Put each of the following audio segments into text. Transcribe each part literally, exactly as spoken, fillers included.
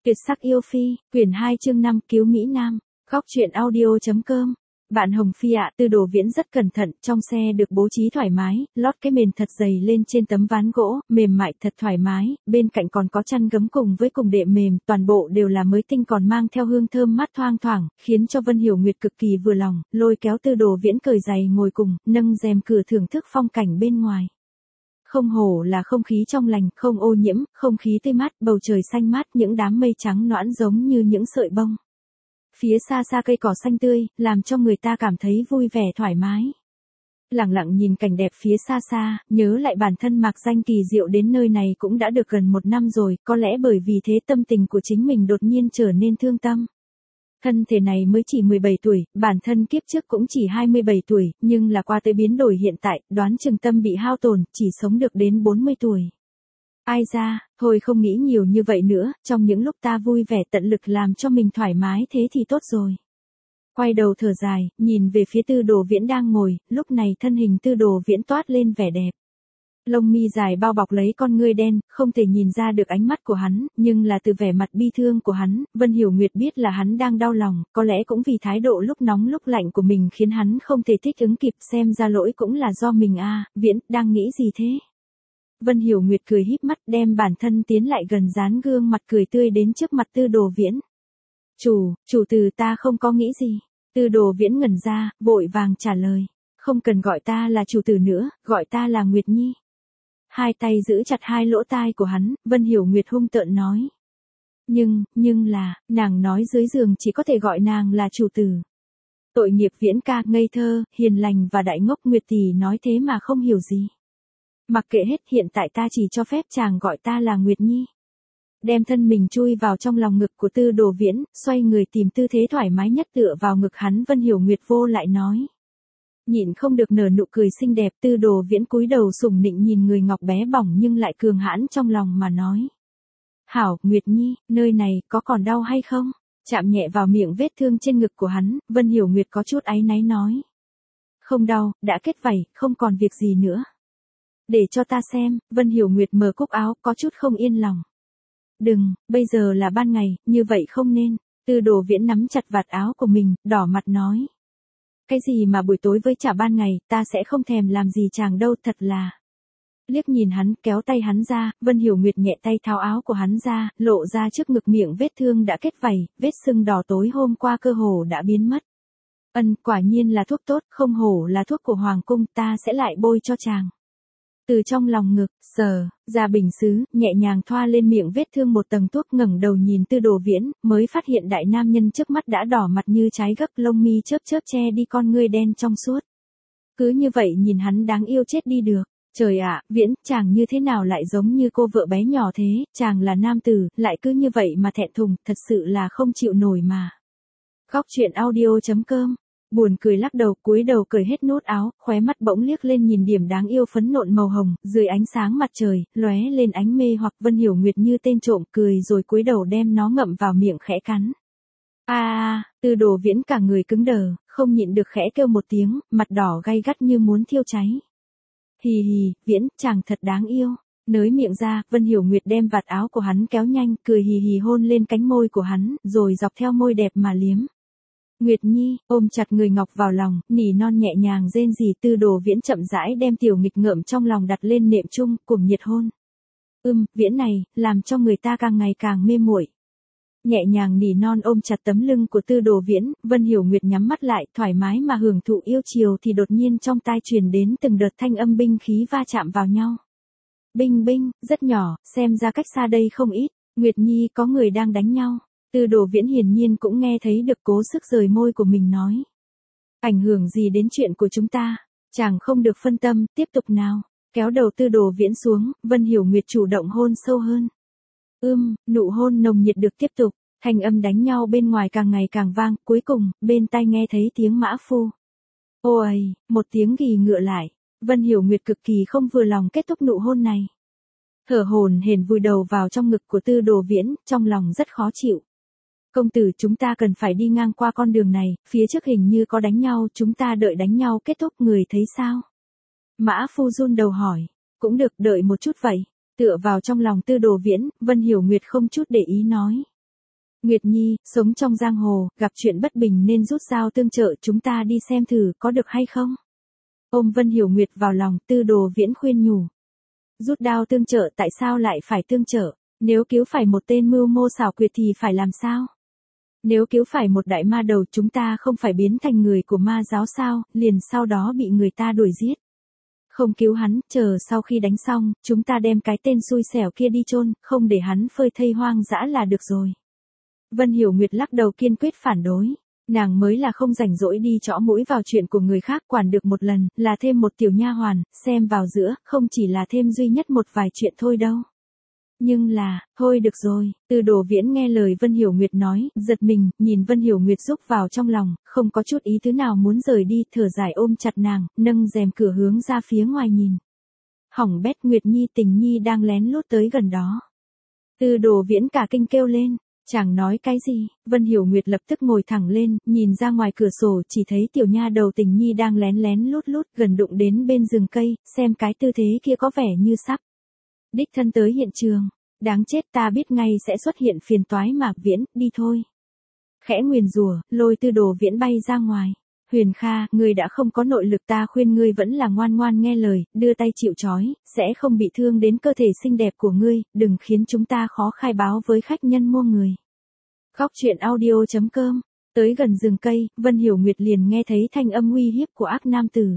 Tuyệt sắc yêu phi, quyển hai chương năm cứu Mỹ Nam, góc truyện audio.com. Bạn Hồng Phi ạ, Tư Đồ Viễn rất cẩn thận, trong xe được bố trí thoải mái, lót cái mền thật dày lên trên tấm ván gỗ, mềm mại thật thoải mái, bên cạnh còn có chăn gấm cùng với cùng đệm mềm, toàn bộ đều là mới tinh còn mang theo hương thơm mát thoang thoảng, khiến cho Vân Hiểu Nguyệt cực kỳ vừa lòng, lôi kéo Tư Đồ Viễn cởi giày ngồi cùng, nâng rèm cửa thưởng thức phong cảnh bên ngoài. Không hổ là không khí trong lành, không ô nhiễm, không khí tươi mát, bầu trời xanh mát, những đám mây trắng nõn giống như những sợi bông. Phía xa xa cây cỏ xanh tươi, làm cho người ta cảm thấy vui vẻ thoải mái. Lặng lặng nhìn cảnh đẹp phía xa xa, nhớ lại bản thân Mạc Danh kỳ diệu đến nơi này cũng đã được gần một năm rồi, có lẽ bởi vì thế tâm tình của chính mình đột nhiên trở nên thương tâm. Thân thể này mới chỉ mười bảy tuổi, bản thân kiếp trước cũng chỉ hai mươi bảy tuổi, nhưng là qua tới biến đổi hiện tại, đoán chừng tâm bị hao tổn, chỉ sống được đến bốn mươi tuổi. Ai ra, thôi không nghĩ nhiều như vậy nữa, trong những lúc ta vui vẻ tận lực làm cho mình thoải mái thế thì tốt rồi. Quay đầu thở dài, nhìn về phía Tư Đồ Viễn đang ngồi, lúc này thân hình Tư Đồ Viễn toát lên vẻ đẹp. Lông mi dài bao bọc lấy con ngươi đen, không thể nhìn ra được ánh mắt của hắn, nhưng là từ vẻ mặt bi thương của hắn, Vân Hiểu Nguyệt biết là hắn đang đau lòng, có lẽ cũng vì thái độ lúc nóng lúc lạnh của mình khiến hắn không thể thích ứng kịp, xem ra lỗi cũng là do mình a. À, Viễn, đang nghĩ gì thế? Vân Hiểu Nguyệt cười híp mắt đem bản thân tiến lại gần dán gương mặt cười tươi đến trước mặt Tư Đồ Viễn. Chủ, chủ từ ta không có nghĩ gì. Tư Đồ Viễn ngẩn ra, vội vàng trả lời. Không cần gọi ta là chủ tử nữa, gọi ta là Nguyệt Nhi. Hai tay giữ chặt hai lỗ tai của hắn, Vân Hiểu Nguyệt hung tợn nói. Nhưng, nhưng là, nàng nói dưới giường chỉ có thể gọi nàng là chủ tử. Tội nghiệp Viễn ca, ngây thơ, hiền lành và đại ngốc. Nguyệt tỷ nói thế mà không hiểu gì. Mặc kệ hết, hiện tại ta chỉ cho phép chàng gọi ta là Nguyệt Nhi. Đem thân mình chui vào trong lòng ngực của Tư Đồ Viễn, xoay người tìm tư thế thoải mái nhất tựa vào ngực hắn. Vân Hiểu Nguyệt vô lại nói. Nhịn không được nở nụ cười xinh đẹp. Tư Đồ Viễn cúi đầu sủng nịnh nhìn người ngọc bé bỏng nhưng lại cường hãn trong lòng mà nói. Hảo, Nguyệt Nhi, nơi này có còn đau hay không? Chạm nhẹ vào miệng vết thương trên ngực của hắn, Vân Hiểu Nguyệt có chút áy náy nói. Không đau, đã kết vảy, không còn việc gì nữa. Để cho ta xem. Vân Hiểu Nguyệt mở cúc áo, có chút không yên lòng. Đừng, bây giờ là ban ngày, như vậy không nên. Tư Đồ Viễn nắm chặt vạt áo của mình, đỏ mặt nói. Cái gì mà buổi tối với chả ban ngày, ta sẽ không thèm làm gì chàng đâu, thật là. Liếc nhìn hắn, kéo tay hắn ra, Vân Hiểu Nguyệt nhẹ tay tháo áo của hắn ra, lộ ra trước ngực miệng vết thương đã kết vảy, vết sưng đỏ tối hôm qua cơ hồ đã biến mất. Ân, quả nhiên là thuốc tốt, không hổ là thuốc của Hoàng cung, ta sẽ lại bôi cho chàng. Từ trong lòng ngực, sờ, ra bình sứ, nhẹ nhàng thoa lên miệng vết thương một tầng thuốc, ngẩng đầu nhìn Tư Đồ Viễn, mới phát hiện đại nam nhân trước mắt đã đỏ mặt như trái gấc, lông mi chớp chớp che đi con ngươi đen trong suốt. Cứ như vậy nhìn hắn đáng yêu chết đi được. Trời ạ, Viễn, chàng như thế nào lại giống như cô vợ bé nhỏ thế, chàng là nam tử, lại cứ như vậy mà thẹn thùng, thật sự là không chịu nổi mà. Góc truyện audio.com. Buồn cười lắc đầu, cúi đầu cởi hết nút áo, khóe mắt bỗng liếc lên nhìn điểm đáng yêu phấn nộn màu hồng, dưới ánh sáng mặt trời, lóe lên ánh mê hoặc. Vân Hiểu Nguyệt như tên trộm cười rồi cúi đầu đem nó ngậm vào miệng khẽ cắn. A à, Tư Đồ Viễn cả người cứng đờ, không nhịn được khẽ kêu một tiếng, mặt đỏ gay gắt như muốn thiêu cháy. Hì hì, Viễn, chàng thật đáng yêu. Nới miệng ra, Vân Hiểu Nguyệt đem vạt áo của hắn kéo nhanh, cười hì hì hôn lên cánh môi của hắn, rồi dọc theo môi đẹp mà liếm. Nguyệt Nhi, ôm chặt người ngọc vào lòng, nỉ non nhẹ nhàng rên rỉ. Tư Đồ Viễn chậm rãi đem tiểu nghịch ngợm trong lòng đặt lên nệm chung, cùng nhiệt hôn. Ưm, Viễn này, làm cho người ta càng ngày càng mê muội. Nhẹ nhàng nỉ non ôm chặt tấm lưng của Tư Đồ Viễn, Vân Hiểu Nguyệt nhắm mắt lại, thoải mái mà hưởng thụ yêu chiều thì đột nhiên trong tai truyền đến từng đợt thanh âm binh khí va chạm vào nhau. Binh binh, rất nhỏ, xem ra cách xa đây không ít. Nguyệt Nhi, có người đang đánh nhau. Tư Đồ Viễn hiển nhiên cũng nghe thấy được, cố sức rời môi của mình nói. Ảnh hưởng gì đến chuyện của chúng ta? Chàng không được phân tâm, tiếp tục nào. Kéo đầu Tư Đồ Viễn xuống, Vân Hiểu Nguyệt chủ động hôn sâu hơn. Ưm, nụ hôn nồng nhiệt được tiếp tục, thanh âm đánh nhau bên ngoài càng ngày càng vang, cuối cùng, bên tai nghe thấy tiếng mã phu. Ôi, một tiếng gì ngựa lại, Vân Hiểu Nguyệt cực kỳ không vừa lòng kết thúc nụ hôn này. Thở hổn hển vùi đầu vào trong ngực của Tư Đồ Viễn, trong lòng rất khó chịu. Công tử, chúng ta cần phải đi ngang qua con đường này, phía trước hình như có đánh nhau, chúng ta đợi đánh nhau kết thúc, người thấy sao? Mã phu run đầu hỏi. Cũng được, đợi một chút vậy. Tựa vào trong lòng Tư Đồ Viễn, Vân Hiểu Nguyệt không chút để ý nói. Nguyệt Nhi, sống trong giang hồ, gặp chuyện bất bình nên rút dao tương trợ, chúng ta đi xem thử có được hay không? Ôm Vân Hiểu Nguyệt vào lòng, Tư Đồ Viễn khuyên nhủ. Rút đao tương trợ, tại sao lại phải tương trợ? Nếu cứu phải một tên mưu mô xảo quyệt thì phải làm sao? Nếu cứu phải một đại ma đầu, chúng ta không phải biến thành người của ma giáo sao, liền sau đó bị người ta đuổi giết. Không cứu hắn, chờ sau khi đánh xong, chúng ta đem cái tên xui xẻo kia đi chôn, không để hắn phơi thây hoang dã là được rồi. Vân Hiểu Nguyệt lắc đầu kiên quyết phản đối. Nàng mới là không rảnh rỗi đi chõ mũi vào chuyện của người khác, quản được một lần, là thêm một tiểu nha hoàn, xem vào giữa, không chỉ là thêm duy nhất một vài chuyện thôi đâu. Nhưng là, thôi được rồi, Tư Đồ Viễn nghe lời Vân Hiểu Nguyệt nói, giật mình, nhìn Vân Hiểu Nguyệt rúc vào trong lòng, không có chút ý tứ nào muốn rời đi, thở dài ôm chặt nàng, nâng rèm cửa hướng ra phía ngoài nhìn. Hỏng bét, Nguyệt Nhi Tình Nhi đang lén lút tới gần đó. Tư Đồ Viễn cả kinh kêu lên. Chẳng nói cái gì, Vân Hiểu Nguyệt lập tức ngồi thẳng lên, nhìn ra ngoài cửa sổ, chỉ thấy tiểu nha đầu Tình Nhi đang lén lén lút lút gần đụng đến bên rừng cây, xem cái tư thế kia có vẻ như sắp đích thân tới hiện trường. Đáng chết, ta biết ngay sẽ xuất hiện phiền toái mà. Viễn, đi thôi. Khẽ nguyền rủa, lôi Tư Đồ Viễn bay ra ngoài. Huyền Kha, ngươi đã không có nội lực, ta khuyên ngươi vẫn là ngoan ngoan nghe lời, đưa tay chịu trói, sẽ không bị thương đến cơ thể xinh đẹp của ngươi, đừng khiến chúng ta khó khai báo với khách nhân mua người. Khóc chuyện audio chấm com. Tới gần rừng cây, Vân Hiểu Nguyệt liền nghe thấy thanh âm uy hiếp của ác nam tử.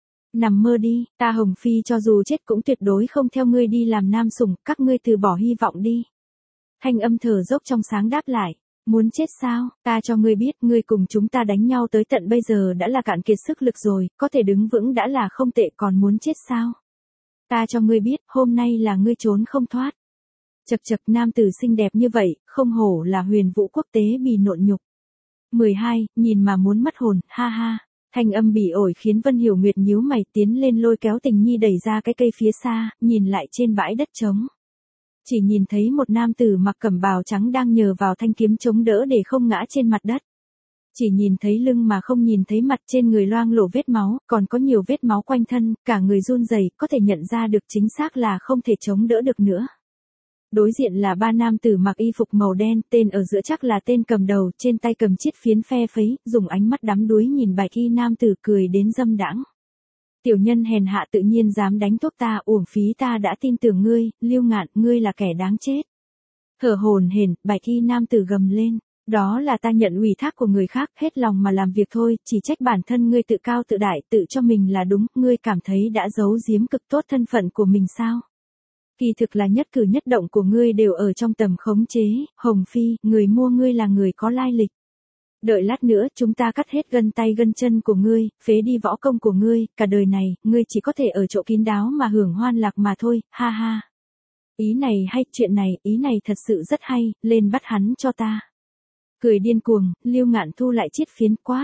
Nằm mơ đi, ta Hồng Phi cho dù chết cũng tuyệt đối không theo ngươi đi làm nam sủng, các ngươi từ bỏ hy vọng đi. Thanh âm thở dốc trong sáng đáp lại. Muốn chết sao, ta cho ngươi biết, ngươi cùng chúng ta đánh nhau tới tận bây giờ đã là cạn kiệt sức lực rồi, có thể đứng vững đã là không tệ, còn muốn chết sao? Ta cho ngươi biết, hôm nay là ngươi trốn không thoát. Chật chật, nam tử xinh đẹp như vậy, không hổ là Huyền Vũ quốc tế bì nộn nhục. mười hai, nhìn mà muốn mất hồn, ha ha. Thanh âm bỉ ổi khiến Vân Hiểu Nguyệt nhíu mày, tiến lên lôi kéo Tình Nhi đẩy ra cái cây phía xa, nhìn lại trên bãi đất trống. Chỉ nhìn thấy một nam tử mặc cẩm bào trắng đang nhờ vào thanh kiếm chống đỡ để không ngã trên mặt đất. Chỉ nhìn thấy lưng mà không nhìn thấy mặt, trên người loang lổ vết máu, còn có nhiều vết máu quanh thân, cả người run rẩy, có thể nhận ra được chính xác là không thể chống đỡ được nữa. Đối diện là ba nam tử mặc y phục màu đen, tên ở giữa chắc là tên cầm đầu, trên tay cầm chiếc phiến phe phẩy, dùng ánh mắt đắm đuối nhìn bạch y nam tử cười đến dâm đãng. Tiểu nhân hèn hạ tự nhiên dám đánh thuốc ta, uổng phí ta đã tin tưởng ngươi, Lưu Ngạn, ngươi là kẻ đáng chết. Thở hổn hển, bạch y nam tử gầm lên, đó là ta nhận ủy thác của người khác, hết lòng mà làm việc thôi, chỉ trách bản thân ngươi tự cao tự đại, tự cho mình là đúng, ngươi cảm thấy đã giấu giếm cực tốt thân phận của mình sao? Kỳ thực là nhất cử nhất động của ngươi đều ở trong tầm khống chế, Hồng Phi, người mua ngươi là người có lai lịch. Đợi lát nữa chúng ta cắt hết gân tay gân chân của ngươi, phế đi võ công của ngươi, cả đời này, ngươi chỉ có thể ở chỗ kín đáo mà hưởng hoan lạc mà thôi, ha ha. Ý này hay, chuyện này, ý này thật sự rất hay, lên bắt hắn cho ta. Cười điên cuồng, Lưu Ngạn thu lại chiếc phiến quát.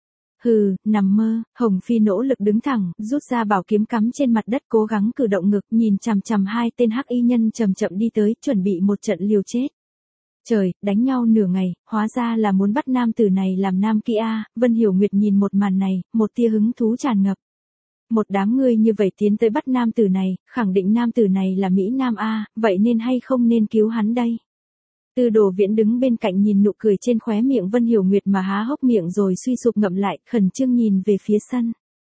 Hừ, nằm mơ, Hồng Phi nỗ lực đứng thẳng, rút ra bảo kiếm cắm trên mặt đất cố gắng cử động ngực, nhìn chằm chằm hai tên hắc y nhân chậm chậm đi tới, chuẩn bị một trận liều chết. Trời, đánh nhau nửa ngày, hóa ra là muốn bắt nam tử này làm nam kỹ a. Vân Hiểu Nguyệt nhìn một màn này, một tia hứng thú tràn ngập. Một đám người như vậy tiến tới bắt nam tử này, khẳng định nam tử này là Mỹ Nam a, vậy nên hay không nên cứu hắn đây? Tư Đồ Viễn đứng bên cạnh nhìn nụ cười trên khóe miệng Vân Hiểu Nguyệt mà há hốc miệng rồi suy sụp ngậm lại, khẩn trương nhìn về phía sân.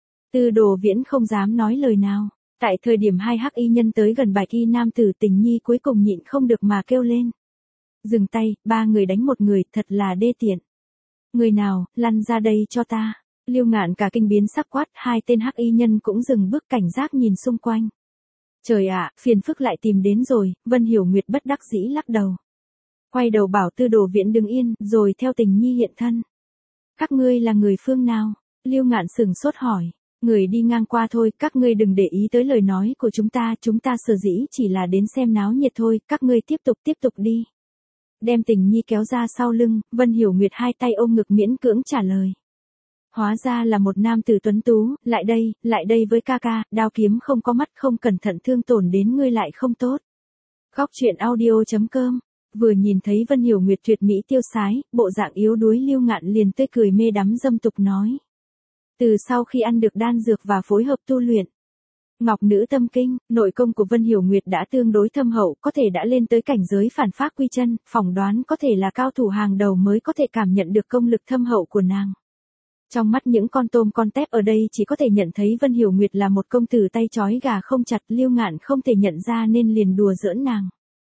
Tư Đồ Viễn không dám nói lời nào. Tại thời điểm hai hắc y nhân tới gần bạch y nam tử, Tình Nhi cuối cùng nhịn không được mà kêu lên. Dừng tay, ba người đánh một người, thật là đê tiện. Người nào, lăn ra đây cho ta. Lưu Ngạn cả kinh biến sắc quát, hai tên hắc y nhân cũng dừng bước cảnh giác nhìn xung quanh. Trời ạ, phiền phức lại tìm đến rồi, Vân Hiểu Nguyệt bất đắc dĩ lắc đầu. Quay đầu bảo Tư Đồ Viễn đứng yên, rồi theo Tình Nhi hiện thân. Các ngươi là người phương nào? Lưu Ngạn sừng sốt hỏi. Người đi ngang qua thôi, các ngươi đừng để ý tới lời nói của chúng ta, chúng ta sở dĩ chỉ là đến xem náo nhiệt thôi, các ngươi tiếp tục tiếp tục đi. Đem Tình Nhi kéo ra sau lưng, Vân Hiểu Nguyệt hai tay ôm ngực miễn cưỡng trả lời. Hóa ra là một nam tử tuấn tú, lại đây, lại đây với ca ca, đao kiếm không có mắt, không cẩn thận thương tổn đến ngươi lại không tốt. Khóc chuyện audio chấm com. Vừa nhìn thấy Vân Hiểu Nguyệt tuyệt mỹ tiêu sái, bộ dạng yếu đuối, Lưu Ngạn liền tươi cười mê đắm dâm tục nói. Từ sau khi ăn được đan dược và phối hợp tu luyện, Ngọc nữ tâm kinh, nội công của Vân Hiểu Nguyệt đã tương đối thâm hậu, có thể đã lên tới cảnh giới phản phác quy chân, phỏng đoán có thể là cao thủ hàng đầu mới có thể cảm nhận được công lực thâm hậu của nàng. Trong mắt những con tôm con tép ở đây chỉ có thể nhận thấy Vân Hiểu Nguyệt là một công tử tay trói gà không chặt, Lưu Ngạn không thể nhận ra nên liền đùa giỡn nàng.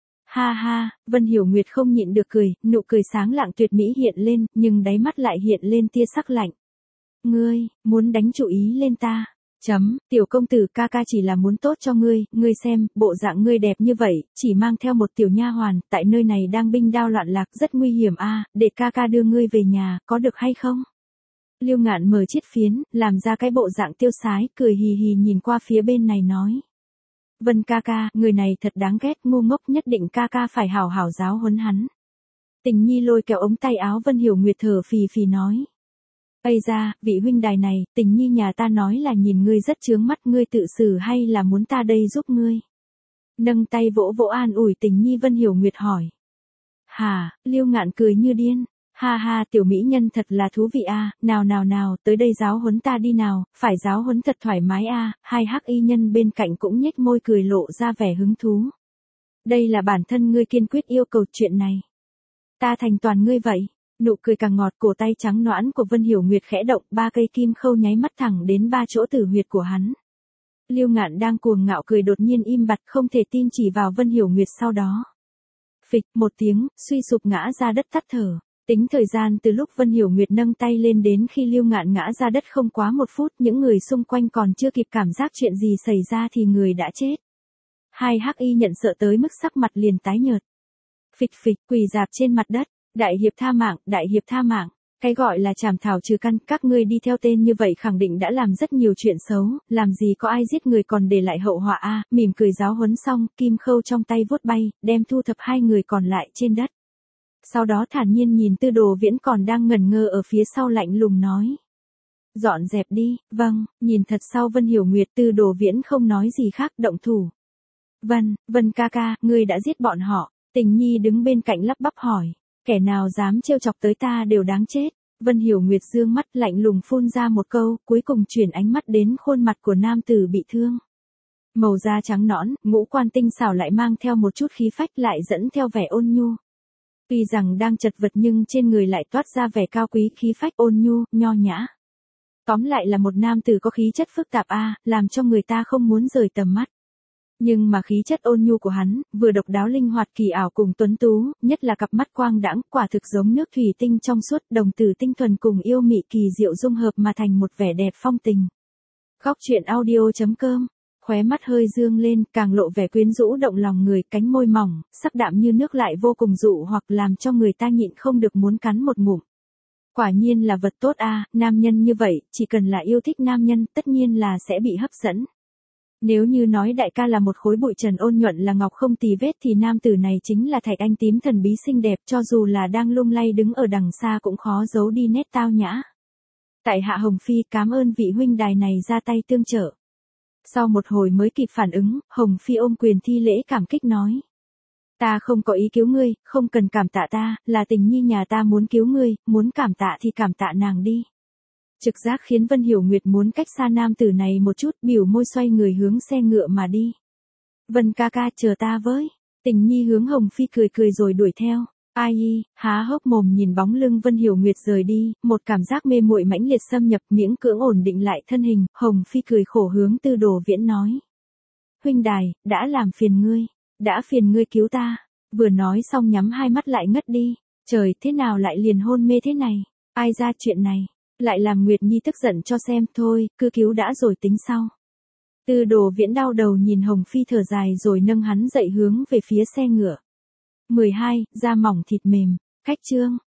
Ha ha, Vân Hiểu Nguyệt không nhịn được cười, nụ cười sáng lạng tuyệt mỹ hiện lên, nhưng đáy mắt lại hiện lên tia sắc lạnh. Ngươi, muốn đánh chủ ý lên ta. Chấm, tiểu công tử ca ca chỉ là muốn tốt cho ngươi, ngươi xem, bộ dạng ngươi đẹp như vậy, chỉ mang theo một tiểu nha hoàn, tại nơi này đang binh đao loạn lạc rất nguy hiểm a, để ca ca đưa ngươi về nhà, có được hay không? Lưu Ngạn mở chiếc phiến, làm ra cái bộ dạng tiêu sái, cười hì hì nhìn qua phía bên này nói. Vân ca ca, người này thật đáng ghét, ngu ngốc, nhất định ca ca phải hảo hảo giáo huấn hắn. Tình Nhi lôi kéo ống tay áo Vân Hiểu Nguyệt thở phì phì nói. Ây ra, vị huynh đài này, Tình Nhi nhà ta nói là nhìn ngươi rất chướng mắt, ngươi tự xử hay là muốn ta đây giúp ngươi? Nâng tay vỗ vỗ an ủi Tình Nhi. Vân Hiểu Nguyệt hỏi. Hả, Lưu Ngạn cười như điên. Ha ha, tiểu mỹ nhân thật là thú vị a, nào nào nào, tới đây giáo huấn ta đi nào, phải giáo huấn thật thoải mái a. Hai hắc y nhân bên cạnh cũng nhếch môi cười lộ ra vẻ hứng thú. Đây là bản thân ngươi kiên quyết yêu cầu chuyện này. Ta thành toàn ngươi vậy. Nụ cười càng ngọt, cổ tay trắng nõn của Vân Hiểu Nguyệt khẽ động, ba cây kim khâu nháy mắt thẳng đến ba chỗ tử huyệt của hắn. Lưu Ngạn đang cuồng ngạo cười đột nhiên im bặt, không thể tin chỉ vào Vân Hiểu Nguyệt, sau đó. Phịch một tiếng, suy sụp ngã ra đất tắt thở. Tính thời gian từ lúc Vân Hiểu Nguyệt nâng tay lên đến khi Lưu Ngạn ngã ra đất không quá một phút, những người xung quanh còn chưa kịp cảm giác chuyện gì xảy ra thì người đã chết. Hai hắc y nhận sợ tới mức sắc mặt liền tái nhợt. Phịch phịch quỳ rạp trên mặt đất, đại hiệp tha mạng, đại hiệp tha mạng, cái gọi là trảm thảo trừ căn, các ngươi đi theo tên như vậy khẳng định đã làm rất nhiều chuyện xấu, làm gì có ai giết người còn để lại hậu họa a. Mỉm cười giáo huấn xong, kim khâu trong tay vuốt bay, đem thu thập hai người còn lại trên đất. Sau đó thản nhiên nhìn Tư Đồ Viễn còn đang ngẩn ngơ ở phía sau, lạnh lùng nói. Dọn dẹp đi, vâng, nhìn thật sau Vân Hiểu Nguyệt. Tư Đồ Viễn không nói gì khác, động thủ. Vân, Vân ca ca, ngươi đã giết bọn họ. Tình Nhi đứng bên cạnh lắp bắp hỏi. Kẻ nào dám trêu chọc tới ta đều đáng chết. Vân Hiểu Nguyệt dương mắt lạnh lùng phun ra một câu, cuối cùng chuyển ánh mắt đến khuôn mặt của nam tử bị thương. Màu da trắng nõn, ngũ quan tinh xảo lại mang theo một chút khí phách, lại dẫn theo vẻ ôn nhu. Tuy rằng đang chật vật nhưng trên người lại toát ra vẻ cao quý, khí phách ôn nhu, nho nhã. Tóm lại là một nam tử có khí chất phức tạp a, làm cho người ta không muốn rời tầm mắt. Nhưng mà khí chất ôn nhu của hắn, vừa độc đáo linh hoạt kỳ ảo cùng tuấn tú, nhất là cặp mắt quang đãng, quả thực giống nước thủy tinh trong suốt, đồng tử tinh thuần cùng yêu mị kỳ diệu dung hợp mà thành một vẻ đẹp phong tình. Góc truyện audio chấm com, khóe mắt hơi dương lên, càng lộ vẻ quyến rũ động lòng người, cánh môi mỏng, sắc đạm như nước lại vô cùng dụ hoặc làm cho người ta nhịn không được muốn cắn một ngụm. Quả nhiên là vật tốt a, nam nhân như vậy, chỉ cần là yêu thích nam nhân, tất nhiên là sẽ bị hấp dẫn. Nếu như nói đại ca là một khối bụi trần ôn nhuận là ngọc không tì vết thì nam tử này chính là thạch anh tím thần bí xinh đẹp, cho dù là đang lung lay đứng ở đằng xa cũng khó giấu đi nét tao nhã. Tại hạ Hồng Phi cảm ơn vị huynh đài này ra tay tương trợ. Sau một hồi mới kịp phản ứng, Hồng Phi ôm quyền thi lễ cảm kích nói. Ta không có ý cứu ngươi, không cần cảm tạ ta, là Tình Nhi nhà ta muốn cứu ngươi, muốn cảm tạ thì cảm tạ nàng đi. Trực giác khiến Vân Hiểu Nguyệt muốn cách xa nam tử này một chút, biểu môi xoay người hướng xe ngựa mà đi. Vân ca ca chờ ta với. Tình Nhi hướng Hồng Phi cười cười rồi đuổi theo. Ai y, há hốc mồm nhìn bóng lưng Vân Hiểu Nguyệt rời đi, một cảm giác mê muội mãnh liệt xâm nhập, miễn cưỡng ổn định lại thân hình, Hồng Phi cười khổ hướng Tư Đồ Viễn nói. Huynh đài, đã làm phiền ngươi, đã phiền ngươi cứu ta. Vừa nói xong nhắm hai mắt lại ngất đi. Trời, thế nào lại liền hôn mê thế này? Ai ra chuyện này? Lại làm Nguyệt Nhi tức giận cho xem, thôi, cứ cứu đã rồi tính sau. Tư Đồ Viễn đau đầu nhìn Hồng Phi thở dài rồi nâng hắn dậy hướng về phía xe ngựa. mười hai, da mỏng thịt mềm, khách chương.